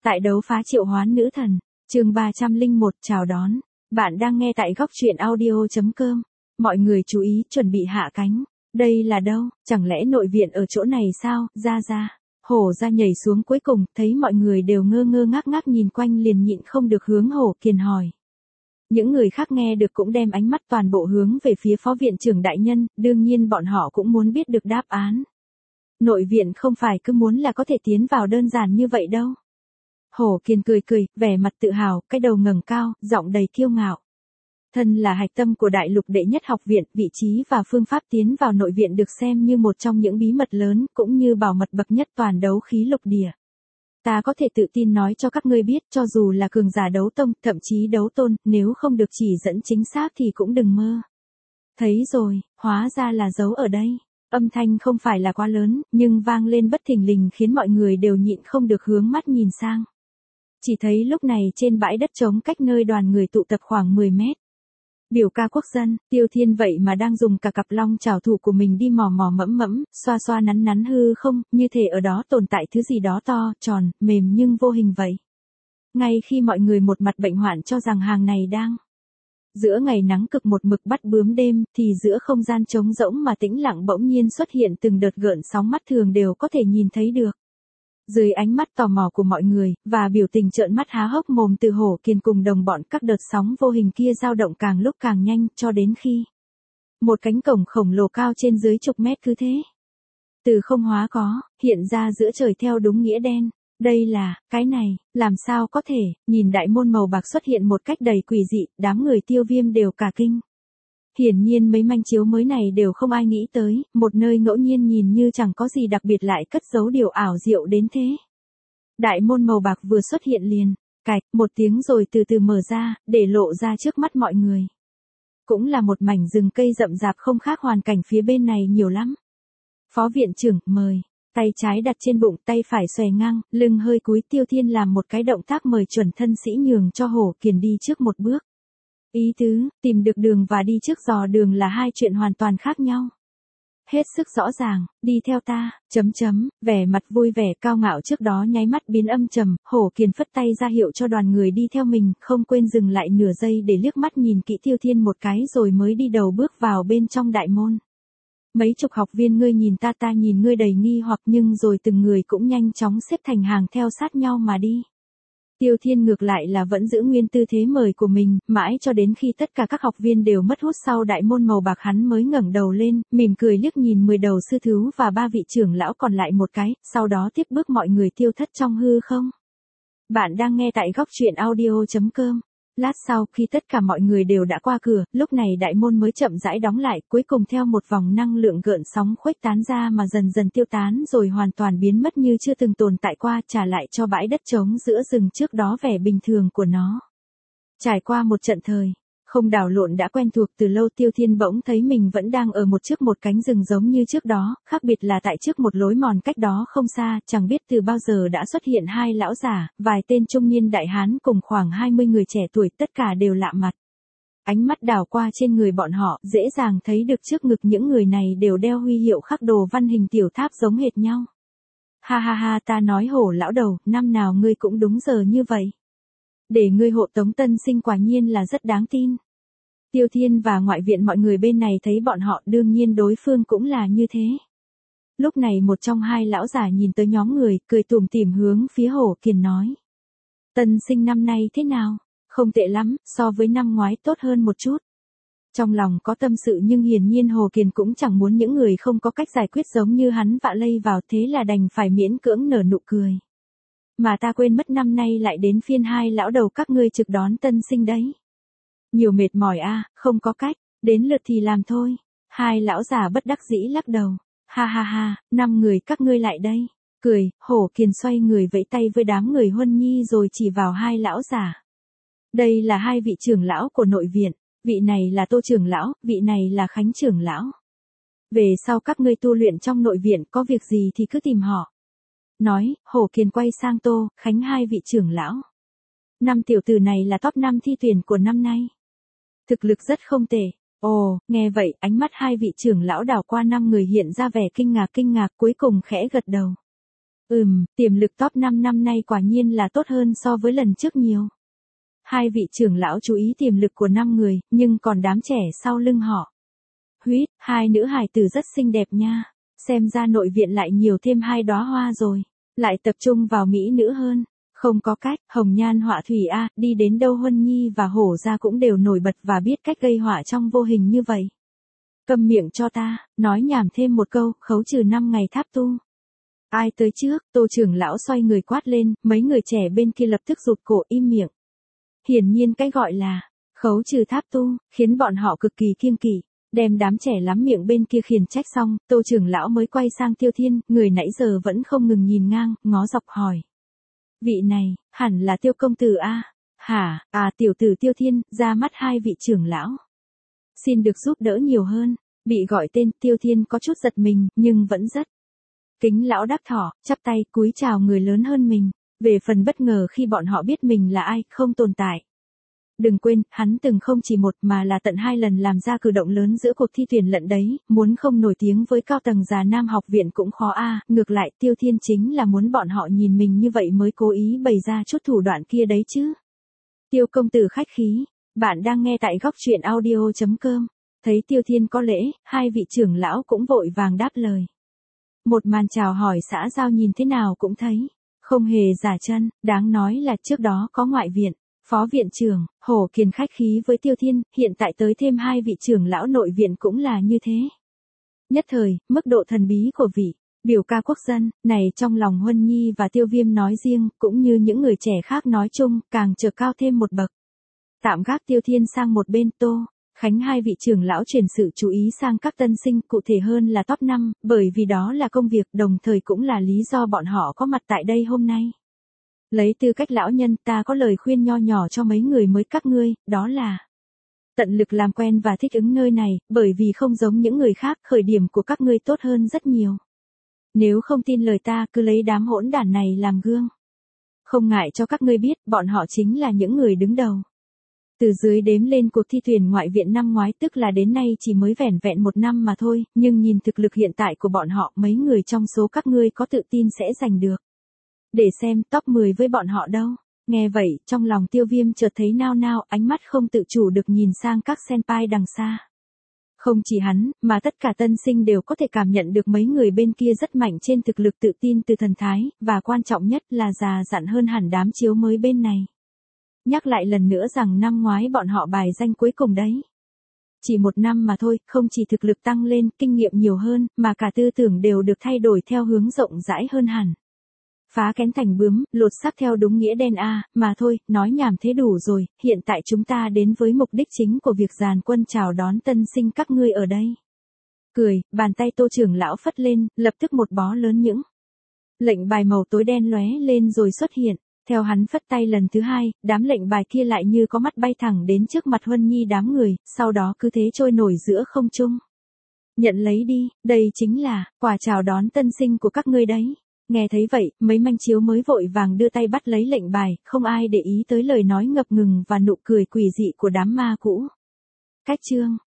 Tại đấu phá triệu hoán nữ thần, chương 301 chào đón. Bạn đang nghe tại góc truyện audio.com. Mọi người chú ý, chuẩn bị hạ cánh. Đây là đâu? Chẳng lẽ nội viện ở chỗ này sao? Ra. Hổ ra nhảy xuống cuối cùng, thấy mọi người đều ngơ ngơ ngác ngác nhìn quanh liền nhịn không được hướng Hổ Kiền hỏi. Những người khác nghe được cũng đem ánh mắt toàn bộ hướng về phía phó viện trưởng đại nhân, đương nhiên bọn họ cũng muốn biết được đáp án. Nội viện không phải cứ muốn là có thể tiến vào đơn giản như vậy đâu. Hổ Kiền cười, vẻ mặt tự hào, cái đầu ngẩng cao, giọng đầy kiêu ngạo. Thân là hạch tâm của đại lục đệ nhất học viện, vị trí và phương pháp tiến vào nội viện được xem như một trong những bí mật lớn, cũng như bảo mật bậc nhất toàn đấu khí lục địa. Ta có thể tự tin nói cho các ngươi biết, cho dù là cường giả đấu tông, thậm chí đấu tôn, nếu không được chỉ dẫn chính xác thì cũng đừng mơ. Thấy rồi, hóa ra là giấu ở đây. Âm thanh không phải là quá lớn, nhưng vang lên bất thình lình khiến mọi người đều nhịn không được hướng mắt nhìn sang. Chỉ thấy lúc này trên bãi đất trống cách nơi đoàn người tụ tập khoảng 10 mét. Biểu ca quốc dân, Tiêu Thiên vậy mà đang dùng cả cặp long trảo thủ của mình đi mò mẫm, xoa nắn hư không, như thể ở đó tồn tại thứ gì đó to, tròn, mềm nhưng vô hình vậy. Ngay khi mọi người một mặt bệnh hoạn cho rằng hàng này đang giữa ngày nắng cực một mực bắt bướm đêm, thì giữa không gian trống rỗng mà tĩnh lặng bỗng nhiên xuất hiện từng đợt gợn sóng mắt thường đều có thể nhìn thấy được. Dưới ánh mắt tò mò của mọi người, và biểu tình trợn mắt há hốc mồm từ Hổ Kiền cùng đồng bọn, các đợt sóng vô hình kia dao động càng lúc càng nhanh, cho đến khi một cánh cổng khổng lồ cao trên dưới chục mét cứ thế từ không hóa có, hiện ra giữa trời theo đúng nghĩa đen. Đây là, cái này, làm sao có thể, nhìn đại môn màu bạc xuất hiện một cách đầy quỷ dị, đám người Tiêu Viêm đều cả kinh. Hiển nhiên mấy manh chiếu mới này đều không ai nghĩ tới, một nơi ngẫu nhiên nhìn như chẳng có gì đặc biệt lại cất giấu điều ảo diệu đến thế. Đại môn màu bạc vừa xuất hiện liền, cạch, một tiếng rồi từ từ mở ra, để lộ ra trước mắt mọi người. Cũng là một mảnh rừng cây rậm rạp không khác hoàn cảnh phía bên này nhiều lắm. Phó viện trưởng, mời. Tay trái đặt trên bụng, tay phải xòe ngang, lưng hơi cúi, Tiêu Thiên làm một cái động tác mời chuẩn thân sĩ nhường cho Hổ Kiền đi trước một bước. Ý tứ, tìm được đường và đi trước dò đường là hai chuyện hoàn toàn khác nhau. Hết sức rõ ràng, đi theo ta, vẻ mặt vui vẻ cao ngạo trước đó nháy mắt biến âm trầm, Hổ Kiền phất tay ra hiệu cho đoàn người đi theo mình, không quên dừng lại nửa giây để liếc mắt nhìn kỹ Tiêu Thiên một cái rồi mới đi đầu bước vào bên trong đại môn. Mấy chục học viên ngươi nhìn ta nhìn ngươi đầy nghi hoặc, nhưng rồi từng người cũng nhanh chóng xếp thành hàng theo sát nhau mà đi. Tiêu Thiên ngược lại là vẫn giữ nguyên tư thế mời của mình, mãi cho đến khi tất cả các học viên đều mất hút sau đại môn màu bạc hắn mới ngẩng đầu lên, mỉm cười liếc nhìn 10 đầu sư thú và 3 vị trưởng lão còn lại một cái, sau đó tiếp bước mọi người tiêu thất trong hư không. Bạn đang nghe tại góc truyện audio.com. Lát sau khi tất cả mọi người đều đã qua cửa, lúc này đại môn mới chậm rãi đóng lại, cuối cùng theo một vòng năng lượng gợn sóng khuếch tán ra mà dần dần tiêu tán rồi hoàn toàn biến mất như chưa từng tồn tại qua, trả lại cho bãi đất trống giữa rừng trước đó vẻ bình thường của nó. Trải qua một trận thời không đảo lộn đã quen thuộc từ lâu, Tiêu Thiên bỗng thấy mình vẫn đang ở trước một cánh rừng giống như trước đó, khác biệt là tại trước một lối mòn cách đó không xa, chẳng biết từ bao giờ đã xuất hiện hai lão giả, vài tên trung niên đại hán cùng khoảng 20 người trẻ tuổi, tất cả đều lạ mặt. Ánh mắt đảo qua trên người bọn họ, dễ dàng thấy được trước ngực những người này đều đeo huy hiệu khắc đồ văn hình tiểu tháp giống hệt nhau. Ha, ta nói Hổ lão đầu, năm nào ngươi cũng đúng giờ như vậy. Để ngươi hộ tống tân sinh quả nhiên là rất đáng tin. Tiêu Thiên và ngoại viện mọi người bên này thấy bọn họ, đương nhiên đối phương cũng là như thế. Lúc này một trong hai lão giả nhìn tới nhóm người, cười tủm tỉm hướng phía Hổ Kiền nói. Tân sinh năm nay thế nào? Không tệ lắm, so với năm ngoái tốt hơn một chút. Trong lòng có tâm sự nhưng hiển nhiên Hổ Kiền cũng chẳng muốn những người không có cách giải quyết giống như hắn vạ lây vào, thế là đành phải miễn cưỡng nở nụ cười. Mà ta quên mất năm nay lại đến phiên hai lão đầu các ngươi trực đón tân sinh đấy. Nhiều mệt mỏi a, không có cách, đến lượt thì làm thôi. Hai lão già bất đắc dĩ lắc đầu. Ha, 5 người các ngươi lại đây. Cười, Hổ Kiền xoay người vẫy tay với đám người Huân Nhi rồi chỉ vào hai lão già. Đây là hai vị trưởng lão của nội viện, vị này là Tô trưởng lão, vị này là Khánh trưởng lão. Về sau các ngươi tu luyện trong nội viện có việc gì thì cứ tìm họ. Nói, Hổ Kiền quay sang Tô, Khánh hai vị trưởng lão. 5 tiểu tử này là top 5 thi tuyển của năm nay. Thực lực rất không tệ. Ồ, nghe vậy, ánh mắt hai vị trưởng lão đảo qua 5 người hiện ra vẻ kinh ngạc cuối cùng khẽ gật đầu. Tiềm lực top 5 năm nay quả nhiên là tốt hơn so với lần trước nhiều. Hai vị trưởng lão chú ý tiềm lực của 5 người, nhưng còn đám trẻ sau lưng họ. Huýt, hai nữ hài tử rất xinh đẹp nha. Xem ra nội viện lại nhiều thêm 2 đóa hoa rồi. Lại tập trung vào mỹ nữ hơn. Không có cách, hồng nhan họa thủy a, đi đến đâu Huân Nhi và Hổ gia cũng đều nổi bật và biết cách gây họa trong vô hình như vậy. Câm miệng cho ta, nói nhảm thêm một câu, khấu trừ 5 ngày tháp tu. Ai tới trước, Tô trưởng lão xoay người quát lên, mấy người trẻ bên kia lập tức rụt cổ im miệng. Hiển nhiên cái gọi là khấu trừ tháp tu, khiến bọn họ cực kỳ kiêng kỵ. Đem đám trẻ lắm miệng bên kia khiển trách xong, Tô trưởng lão mới quay sang Tiêu Thiên, người nãy giờ vẫn không ngừng nhìn ngang, ngó dọc hỏi. Vị này, hẳn là Tiêu công tử a? Hả, tiểu tử Tiêu Thiên, ra mắt hai vị trưởng lão. Xin được giúp đỡ nhiều hơn. Bị gọi tên Tiêu Thiên có chút giật mình, nhưng vẫn rất kính lão đắc thọ, chắp tay cúi chào người lớn hơn mình. Về phần bất ngờ khi bọn họ biết mình là ai, không tồn tại. Đừng quên, hắn từng không chỉ một mà là tận 2 lần làm ra cử động lớn giữa cuộc thi tuyển lận đấy, muốn không nổi tiếng với cao tầng già Nam học viện cũng khó ngược lại Tiêu Thiên chính là muốn bọn họ nhìn mình như vậy mới cố ý bày ra chút thủ đoạn kia đấy chứ. Tiêu công tử khách khí, bạn đang nghe tại góc truyện audio.com. Thấy Tiêu Thiên có lễ, hai vị trưởng lão cũng vội vàng đáp lời. Một màn chào hỏi xã giao nhìn thế nào cũng thấy, không hề giả chân, đáng nói là trước đó có ngoại viện, phó viện trưởng, Hổ Kiền khách khí với Tiêu Thiên, hiện tại tới thêm hai vị trưởng lão nội viện cũng là như thế. Nhất thời, mức độ thần bí của vị biểu ca quốc dân này trong lòng Huân Nhi và Tiêu Viêm nói riêng, cũng như những người trẻ khác nói chung, càng trở cao thêm một bậc. Tạm gác Tiêu Thiên sang một bên, Tô Khánh hai vị trưởng lão chuyển sự chú ý sang các tân sinh, cụ thể hơn là top 5, bởi vì đó là công việc, đồng thời cũng là lý do bọn họ có mặt tại đây hôm nay. Lấy tư cách lão nhân, ta có lời khuyên nho nhỏ cho mấy người mới các ngươi, đó là tận lực làm quen và thích ứng nơi này, bởi vì không giống những người khác, khởi điểm của các ngươi tốt hơn rất nhiều. Nếu không tin lời ta, cứ lấy đám hỗn đản này làm gương. Không ngại cho các ngươi biết, bọn họ chính là những người đứng đầu. Từ dưới đếm lên cuộc thi tuyển ngoại viện năm ngoái, tức là đến nay chỉ mới vẻn vẹn 1 năm mà thôi, nhưng nhìn thực lực hiện tại của bọn họ, mấy người trong số các ngươi có tự tin sẽ giành được. Để xem top 10 với bọn họ đâu. Nghe vậy, trong lòng Tiêu Viêm chợt thấy nao nao, ánh mắt không tự chủ được nhìn sang các senpai đằng xa. Không chỉ hắn, mà tất cả tân sinh đều có thể cảm nhận được mấy người bên kia rất mạnh trên thực lực, tự tin từ thần thái, và quan trọng nhất là già dặn hơn hẳn đám chiếu mới bên này. Nhắc lại lần nữa rằng năm ngoái bọn họ bài danh cuối cùng đấy. Chỉ 1 năm mà thôi, không chỉ thực lực tăng lên, kinh nghiệm nhiều hơn, mà cả tư tưởng đều được thay đổi theo hướng rộng rãi hơn hẳn. Phá kén thành bướm, lột xác theo đúng nghĩa đen mà thôi, nói nhảm thế đủ rồi, hiện tại chúng ta đến với mục đích chính của việc dàn quân chào đón tân sinh các ngươi ở đây. Cười, bàn tay Tô trưởng lão phất lên, lập tức một bó lớn những lệnh bài màu tối đen lóe lên rồi xuất hiện. Theo hắn phất tay lần thứ 2, đám lệnh bài kia lại như có mắt bay thẳng đến trước mặt Huân Nhi đám người, sau đó cứ thế trôi nổi giữa không trung. Nhận lấy đi, đây chính là quà chào đón tân sinh của các ngươi đấy. Nghe thấy vậy, mấy manh chiếu mới vội vàng đưa tay bắt lấy lệnh bài, không ai để ý tới lời nói ngập ngừng và nụ cười quỷ dị của đám ma cũ. Cách chương